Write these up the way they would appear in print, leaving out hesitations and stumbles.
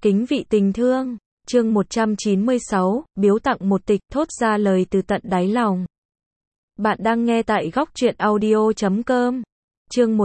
Kính vị tình thương, chương 196, biếu tặng một tịch, thốt ra lời từ tận đáy lòng. Bạn đang nghe tại góc truyện audio.com. Chương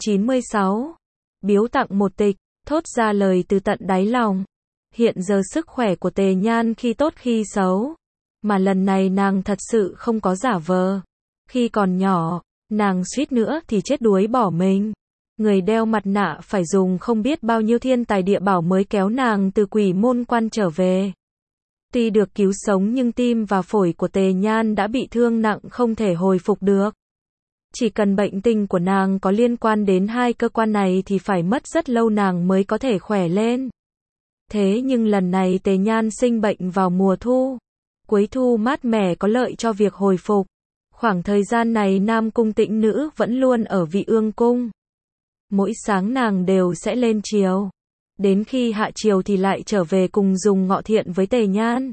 196, biếu tặng một tịch, thốt ra lời từ tận đáy lòng. Hiện giờ sức khỏe của Tề Nhan khi tốt khi xấu, mà lần này nàng thật sự không có giả vờ. Khi còn nhỏ, nàng suýt nữa thì chết đuối bỏ mình. Người đeo mặt nạ phải dùng không biết bao nhiêu thiên tài địa bảo mới kéo nàng từ quỷ môn quan trở về. Tuy được cứu sống nhưng tim và phổi của Tề Nhan đã bị thương nặng không thể hồi phục được. Chỉ cần bệnh tình của nàng có liên quan đến hai cơ quan này thì phải mất rất lâu nàng mới có thể khỏe lên. Thế nhưng lần này Tề Nhan sinh bệnh vào mùa thu. Cuối thu mát mẻ có lợi cho việc hồi phục. Khoảng thời gian này Nam Cung Tĩnh Nữ vẫn luôn ở Vị Ương Cung. Mỗi sáng nàng đều sẽ lên triều. Đến khi hạ triều thì lại trở về cùng dùng ngọ thiện với Tề Nhan.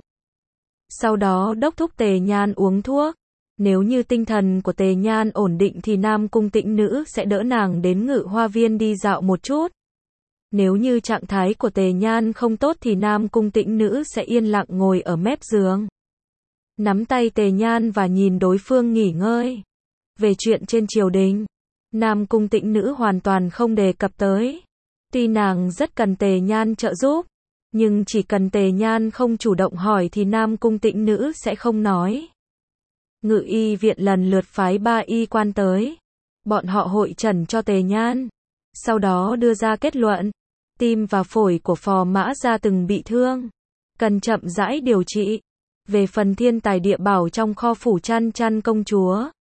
Sau đó đốc thúc Tề Nhan uống thuốc. Nếu như tinh thần của Tề Nhan ổn định thì Nam Cung Tĩnh Nữ sẽ đỡ nàng đến Ngự Hoa Viên đi dạo một chút. Nếu như trạng thái của Tề Nhan không tốt thì Nam Cung Tĩnh Nữ sẽ yên lặng ngồi ở mép giường. Nắm tay Tề Nhan và nhìn đối phương nghỉ ngơi. Về chuyện trên triều đình, Nam Cung Tĩnh Nữ hoàn toàn không đề cập tới. Tuy nàng rất cần Tề Nhan trợ giúp, nhưng chỉ cần Tề Nhan không chủ động hỏi thì Nam Cung Tĩnh Nữ sẽ không nói. Ngự y viện lần lượt phái 3 y quan tới. Bọn họ hội chẩn cho Tề Nhan. Sau đó đưa ra kết luận. Tim và phổi của Phò Mã Gia từng bị thương. Cần chậm rãi điều trị. Về phần thiên tài địa bảo trong kho phủ Chăn Chăn công chúa,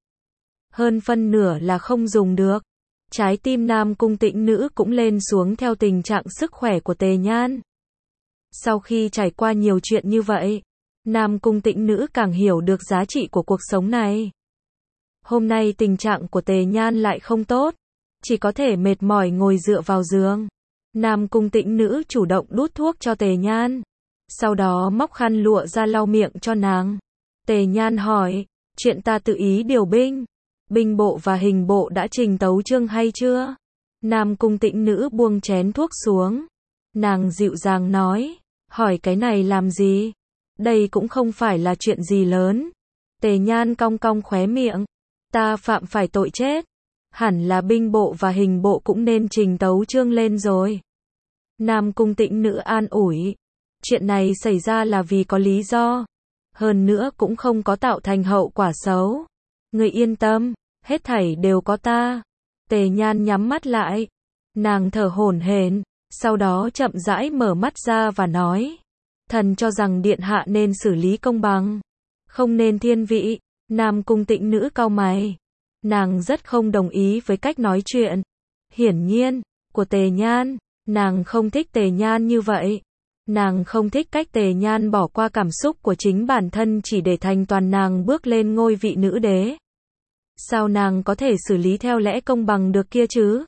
hơn phân nửa là không dùng được. Trái tim Nam Cung Tĩnh Nữ cũng lên xuống theo tình trạng sức khỏe của Tề Nhan. Sau khi trải qua nhiều chuyện như vậy, Nam Cung Tĩnh Nữ càng hiểu được giá trị của cuộc sống này. Hôm nay tình trạng của Tề Nhan lại không tốt, chỉ có thể mệt mỏi ngồi dựa vào giường. Nam Cung Tĩnh Nữ chủ động đút thuốc cho Tề Nhan, sau đó móc khăn lụa ra lau miệng cho nàng. Tề Nhan hỏi, chuyện ta tự ý điều binh, binh bộ và hình bộ đã trình tấu chương hay chưa? Nam Cung Tĩnh Nữ buông chén thuốc xuống. Nàng dịu dàng nói, hỏi cái này làm gì? Đây cũng không phải là chuyện gì lớn. Tề Nhan cong cong khóe miệng. Ta phạm phải tội chết. Hẳn là binh bộ và hình bộ cũng nên trình tấu chương lên rồi. Nam Cung Tĩnh Nữ an ủi. Chuyện này xảy ra là vì có lý do. Hơn nữa cũng không có tạo thành hậu quả xấu. Người yên tâm, hết thảy đều có ta. Tề Nhan nhắm mắt lại. Nàng thở hổn hển, sau đó chậm rãi mở mắt ra và nói. Thần cho rằng điện hạ nên xử lý công bằng, không nên thiên vị. Nam Cung Tĩnh Nữ cau mày. Nàng rất không đồng ý với cách nói chuyện, hiển nhiên, của Tề Nhan. Nàng không thích Tề Nhan như vậy. Nàng không thích cách Tề Nhan bỏ qua cảm xúc của chính bản thân chỉ để thành toàn nàng bước lên ngôi vị nữ đế. Sao nàng có thể xử lý theo lẽ công bằng được kia chứ?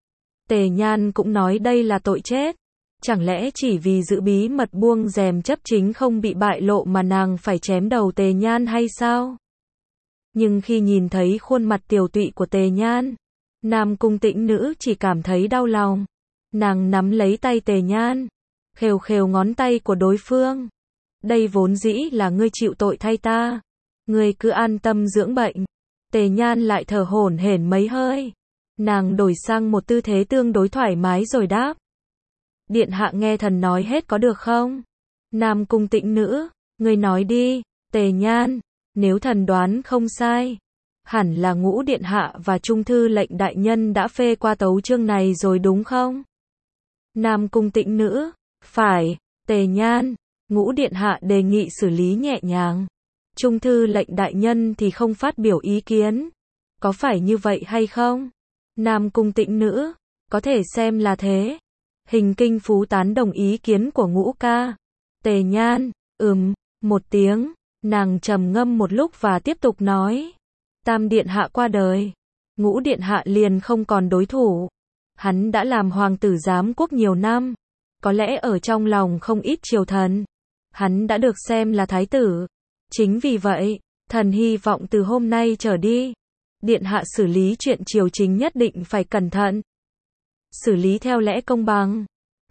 Tề Nhan cũng nói đây là tội chết. Chẳng lẽ chỉ vì giữ bí mật buông rèm chấp chính không bị bại lộ mà nàng phải chém đầu Tề Nhan hay sao? Nhưng khi nhìn thấy khuôn mặt tiều tụy của Tề Nhan, Nam Cung Tĩnh Nữ chỉ cảm thấy đau lòng. Nàng nắm lấy tay Tề Nhan, khều khều ngón tay của đối phương. Đây vốn dĩ là ngươi chịu tội thay ta. Ngươi cứ an tâm dưỡng bệnh. Tề Nhan lại thở hổn hển mấy hơi. Nàng đổi sang một tư thế tương đối thoải mái rồi đáp. Điện hạ nghe thần nói hết có được không? Nam Cung Tĩnh Nữ, ngươi nói đi. Tề Nhan, nếu thần đoán không sai, hẳn là Ngũ điện hạ và Trung thư lệnh đại nhân đã phê qua tấu chương này rồi đúng không? Nam Cung Tĩnh Nữ, phải. Tề Nhan, Ngũ điện hạ đề nghị xử lý nhẹ nhàng. Trung thư lệnh đại nhân thì không phát biểu ý kiến. Có phải như vậy hay không? Nam Cung Tĩnh Nữ, có thể xem là thế. Hình Kinh Phú tán đồng ý kiến của Ngũ ca. Tề Nhan, một tiếng. Nàng trầm ngâm một lúc và tiếp tục nói. Tam điện hạ qua đời, Ngũ điện hạ liền không còn đối thủ. Hắn đã làm hoàng tử giám quốc nhiều năm. Có lẽ ở trong lòng không ít triều thần, hắn đã được xem là thái tử. Chính vì vậy, thần hy vọng từ hôm nay trở đi, điện hạ xử lý chuyện triều chính nhất định phải cẩn thận. Xử lý theo lẽ công bằng.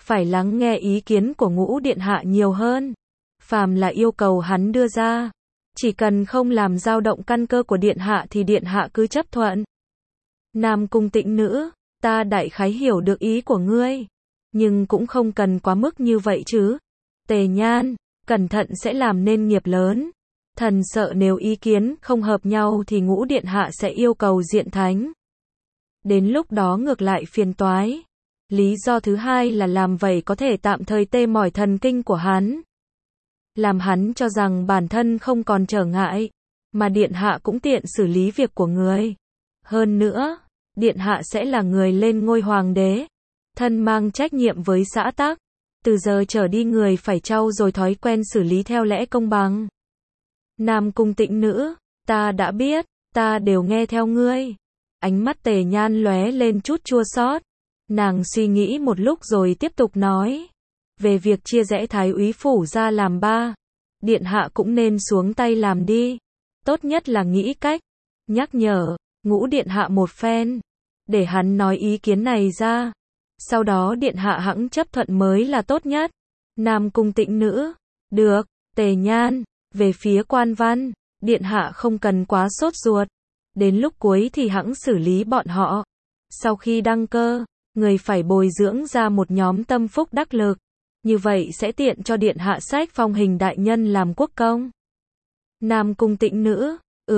phải lắng nghe ý kiến của Ngũ Điện Hạ nhiều hơn. Phàm là yêu cầu hắn đưa ra, chỉ cần không làm dao động căn cơ của Điện Hạ thì Điện Hạ cứ chấp thuận. Nam Cung Tĩnh Nữ, ta đại khái hiểu được ý của ngươi, nhưng cũng không cần quá mức như vậy chứ. Tề Nhan, cẩn thận sẽ làm nên nghiệp lớn. Thần sợ nếu ý kiến không hợp nhau thì Ngũ Điện Hạ sẽ yêu cầu diện thánh. Đến lúc đó ngược lại phiền toái. Lý do thứ hai là làm vậy có thể tạm thời tê mỏi thần kinh của hắn. Làm hắn cho rằng bản thân không còn trở ngại, mà Điện Hạ cũng tiện xử lý việc của người. Hơn nữa, Điện Hạ sẽ là người lên ngôi hoàng đế, thân mang trách nhiệm với xã tắc. Từ giờ trở đi người phải trau dồi thói quen xử lý theo lẽ công bằng. Nam Cung Tĩnh Nữ, ta đã biết, ta đều nghe theo ngươi. Ánh mắt Tề Nhan lóe lên chút chua xót. Nàng suy nghĩ một lúc rồi tiếp tục nói. Về việc chia rẽ Thái Úy Phủ ra làm ba, Điện Hạ cũng nên xuống tay làm đi. Tốt nhất là nghĩ cách nhắc nhở Ngũ Điện Hạ một phen, để hắn nói ý kiến này ra. Sau đó Điện Hạ hẵng chấp thuận mới là tốt nhất. Nam Cung Tĩnh Nữ, được. Tề Nhan, về phía quan văn, Điện Hạ không cần quá sốt ruột. Đến lúc cuối thì hẵng xử lý bọn họ. Sau khi đăng cơ, người phải bồi dưỡng ra một nhóm tâm phúc đắc lực. Như vậy sẽ tiện cho Điện Hạ sách phong hình đại nhân làm quốc công. Nam Cung Tĩnh Nữ,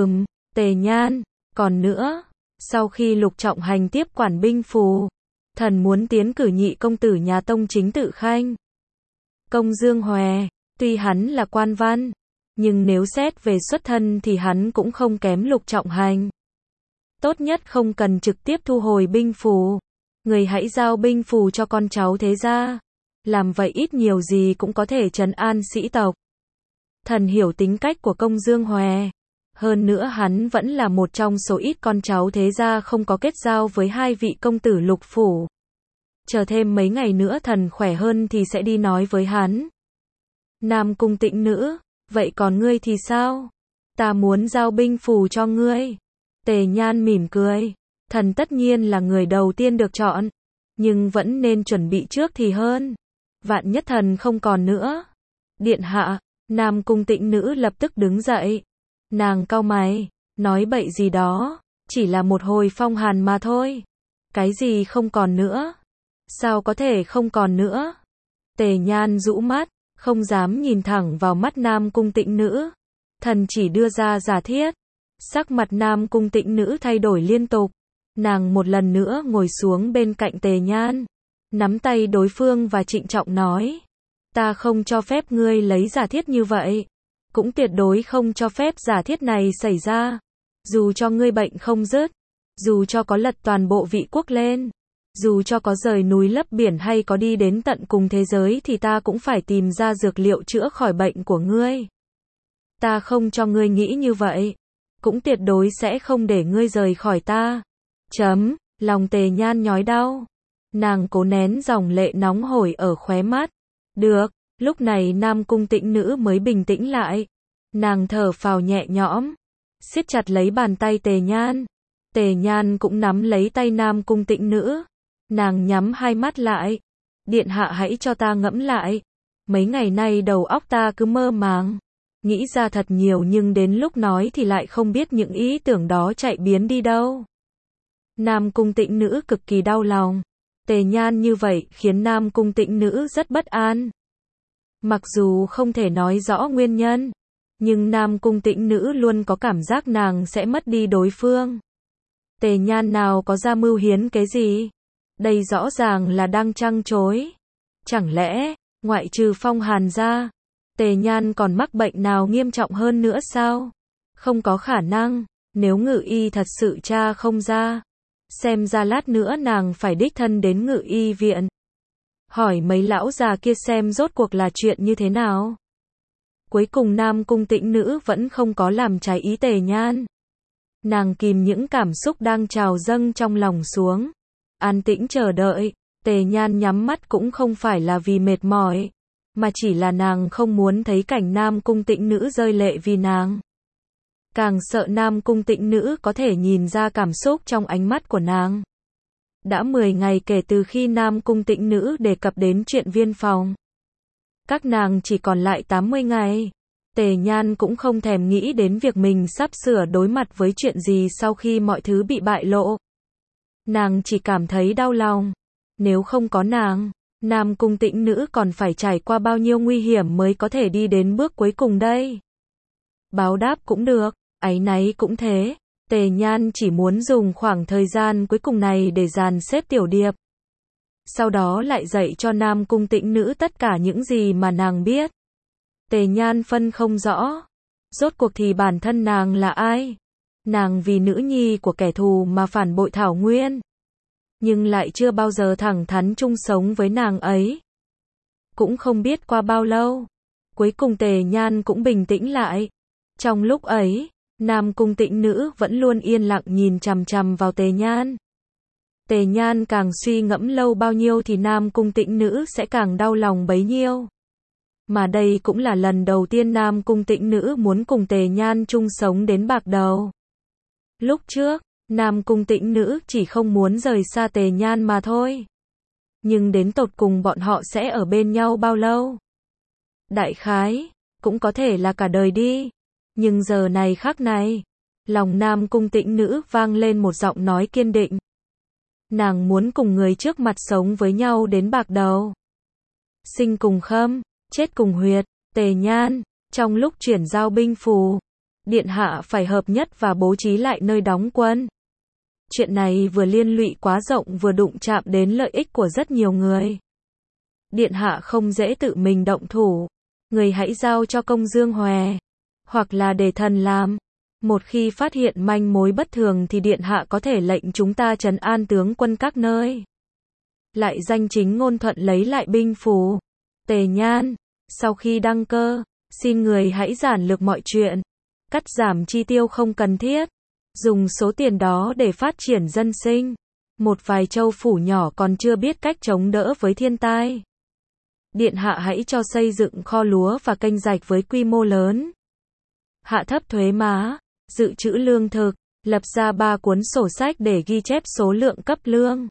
Tề Nhan, còn nữa, sau khi Lục Trọng Hành tiếp quản binh phù, thần muốn tiến cử nhị công tử nhà Tông Chính Tự Khanh. Công Dương Hòe, tuy hắn là quan văn, nhưng nếu xét về xuất thân thì hắn cũng không kém Lục Trọng Hành. Tốt nhất không cần trực tiếp thu hồi binh phù. Người hãy giao binh phù cho con cháu thế gia. Làm vậy ít nhiều gì cũng có thể trấn an sĩ tộc. Thần hiểu tính cách của Công Dương Hòe. Hơn nữa hắn vẫn là một trong số ít con cháu thế gia không có kết giao với hai vị công tử Lục phủ. Chờ thêm mấy ngày nữa thần khỏe hơn thì sẽ đi nói với hắn. Nam Cung Tĩnh Nữ, vậy còn ngươi thì sao? Ta muốn giao binh phù cho ngươi. Tề Nhan mỉm cười. Thần tất nhiên là người đầu tiên được chọn, nhưng vẫn nên chuẩn bị trước thì hơn. Vạn nhất thần không còn nữa. Điện Hạ, Nam Cung Tĩnh Nữ lập tức đứng dậy. Nàng cau mày, nói bậy gì đó, chỉ là một hồi phong hàn mà thôi. Cái gì không còn nữa? Sao có thể không còn nữa? Tề Nhan rũ mắt, không dám nhìn thẳng vào mắt Nam Cung Tĩnh Nữ. Thần chỉ đưa ra giả thiết. Sắc mặt Nam Cung Tĩnh Nữ thay đổi liên tục. Nàng một lần nữa ngồi xuống bên cạnh Tề Nhan, nắm tay đối phương và trịnh trọng nói. Ta không cho phép ngươi lấy giả thiết như vậy. Cũng tuyệt đối không cho phép giả thiết này xảy ra. Dù cho ngươi bệnh không dứt, dù cho có lật toàn bộ vị quốc lên, dù cho có rời núi lấp biển hay có đi đến tận cùng thế giới thì ta cũng phải tìm ra dược liệu chữa khỏi bệnh của ngươi. Ta không cho ngươi nghĩ như vậy. Cũng tuyệt đối sẽ không để ngươi rời khỏi ta. Lòng Tề Nhan nhói đau. Nàng cố nén dòng lệ nóng hổi ở khóe mắt. Được, lúc này Nam Cung Tĩnh Nữ mới bình tĩnh lại. Nàng thở phào nhẹ nhõm, siết chặt lấy bàn tay Tề Nhan. Tề Nhan cũng nắm lấy tay Nam Cung Tĩnh Nữ. Nàng nhắm hai mắt lại. Điện Hạ hãy cho ta ngẫm lại. Mấy ngày nay đầu óc ta cứ mơ màng, nghĩ ra thật nhiều nhưng đến lúc nói thì lại không biết những ý tưởng đó chạy biến đi đâu. Nam Cung Tĩnh Nữ cực kỳ đau lòng. Tề Nhan như vậy khiến Nam Cung Tĩnh Nữ rất bất an. Mặc dù không thể nói rõ nguyên nhân, nhưng Nam Cung Tĩnh Nữ luôn có cảm giác nàng sẽ mất đi đối phương. Tề Nhan nào có ra mưu hiến cái gì? Đây rõ ràng là đang trăng chối. Chẳng lẽ, ngoại trừ phong hàn ra, Tề Nhan còn mắc bệnh nào nghiêm trọng hơn nữa sao? Không có khả năng, nếu Ngự Y thật sự tra không ra, xem ra lát nữa nàng phải đích thân đến Ngự Y viện. Hỏi mấy lão già kia xem rốt cuộc là chuyện như thế nào. Cuối cùng Nam Cung Tĩnh Nữ vẫn không có làm trái ý Tề Nhan. Nàng kìm những cảm xúc đang trào dâng trong lòng xuống, an tĩnh chờ đợi. Tề Nhan nhắm mắt cũng không phải là vì mệt mỏi, mà chỉ là nàng không muốn thấy cảnh Nam Cung Tĩnh Nữ rơi lệ vì nàng. Càng sợ Nam Cung Tĩnh Nữ có thể nhìn ra cảm xúc trong ánh mắt của nàng. Đã 10 ngày kể từ khi Nam Cung Tĩnh Nữ đề cập đến chuyện viên phòng. Các nàng chỉ còn lại 80 ngày. Tề Nhan cũng không thèm nghĩ đến việc mình sắp sửa đối mặt với chuyện gì sau khi mọi thứ bị bại lộ. Nàng chỉ cảm thấy đau lòng. Nếu không có nàng, Nam Cung Tĩnh Nữ còn phải trải qua bao nhiêu nguy hiểm mới có thể đi đến bước cuối cùng đây. Báo đáp cũng được, áy náy cũng thế. Tề Nhan chỉ muốn dùng khoảng thời gian cuối cùng này để dàn xếp Tiểu Điệp. Sau đó lại dạy cho Nam Cung Tĩnh Nữ tất cả những gì mà nàng biết. Tề Nhan phân không rõ. Rốt cuộc thì bản thân nàng là ai? Nàng vì nữ nhi của kẻ thù mà phản bội Thảo Nguyên. Nhưng lại chưa bao giờ thẳng thắn chung sống với nàng ấy. Cũng không biết qua bao lâu. Cuối cùng Tề Nhan cũng bình tĩnh lại. Trong lúc ấy, Nam Cung Tĩnh Nữ vẫn luôn yên lặng nhìn chằm chằm vào Tề Nhan. Tề Nhan càng suy ngẫm lâu bao nhiêu thì Nam Cung Tĩnh Nữ sẽ càng đau lòng bấy nhiêu. Mà đây cũng là lần đầu tiên Nam Cung Tĩnh Nữ muốn cùng Tề Nhan chung sống đến bạc đầu. Lúc trước, Nam Cung Tĩnh Nữ chỉ không muốn rời xa Tề Nhan mà thôi. Nhưng đến tột cùng bọn họ sẽ ở bên nhau bao lâu? Đại khái, cũng có thể là cả đời đi. Nhưng giờ này khắc này, lòng Nam Cung Tĩnh Nữ vang lên một giọng nói kiên định. Nàng muốn cùng người trước mặt sống với nhau đến bạc đầu. Sinh cùng khâm, chết cùng huyệt. Tề Nhan, trong lúc chuyển giao binh phù, điện hạ phải hợp nhất và bố trí lại nơi đóng quân. Chuyện này vừa liên lụy quá rộng vừa đụng chạm đến lợi ích của rất nhiều người. Điện hạ không dễ tự mình động thủ. Người hãy giao cho Công Dương Hòe, hoặc là để thần làm. Một khi phát hiện manh mối bất thường thì điện hạ có thể lệnh chúng ta trấn an tướng quân các nơi. Lại danh chính ngôn thuận lấy lại binh phù. Tề Nhan, sau khi đăng cơ, xin người hãy giản lược mọi chuyện. Cắt giảm chi tiêu không cần thiết. Dùng số tiền đó để phát triển dân sinh. Một vài châu phủ nhỏ còn chưa biết cách chống đỡ với thiên tai. Điện hạ hãy cho xây dựng kho lúa và kênh rạch với quy mô lớn. Hạ thấp thuế má, dự trữ lương thực, lập ra 3 cuốn sổ sách để ghi chép số lượng cấp lương.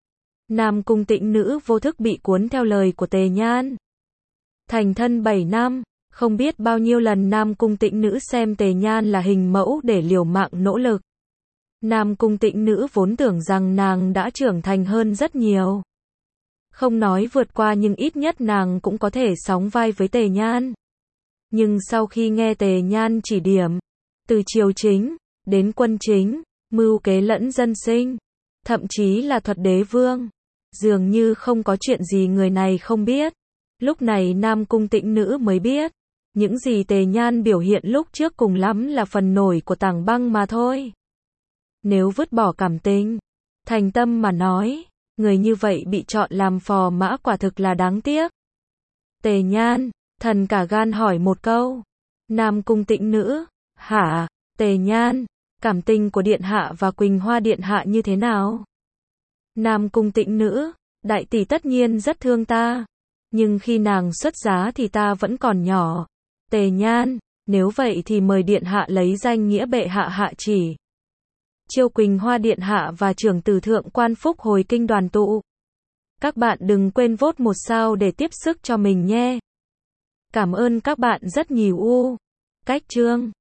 Nam Cung Tĩnh Nữ vô thức bị cuốn theo lời của Tề Nhan. Thành thân 7 năm, không biết bao nhiêu lần Nam Cung Tĩnh Nữ xem Tề Nhan là hình mẫu để liều mạng nỗ lực. Nam Cung Tĩnh Nữ vốn tưởng rằng nàng đã trưởng thành hơn rất nhiều. Không nói vượt qua nhưng ít nhất nàng cũng có thể sóng vai với Tề Nhan. Nhưng sau khi nghe Tề Nhan chỉ điểm, từ triều chính, đến quân chính, mưu kế lẫn dân sinh, thậm chí là thuật đế vương, dường như không có chuyện gì người này không biết. Lúc này Nam Cung Tĩnh Nữ mới biết, những gì Tề Nhan biểu hiện lúc trước cùng lắm là phần nổi của tảng băng mà thôi. Nếu vứt bỏ cảm tình, thành tâm mà nói, người như vậy bị chọn làm phò mã quả thực là đáng tiếc. Tề Nhan, thần cả gan hỏi một câu. Nam Cung Tĩnh Nữ, hả? Tề Nhan, cảm tình của điện hạ và Quỳnh Hoa điện hạ như thế nào? Nam Cung Tĩnh Nữ, đại tỷ tất nhiên rất thương ta, nhưng khi nàng xuất giá thì ta vẫn còn nhỏ. Tề Nhan, nếu vậy thì mời điện hạ lấy danh nghĩa bệ hạ hạ chỉ. Chiêu Quỳnh Hoa điện hạ và trưởng tử thượng quan Phúc hồi kinh đoàn tụ. Các bạn đừng quên vote 1 sao để tiếp sức cho mình nhé. Cảm ơn các bạn rất nhiều. Cách chương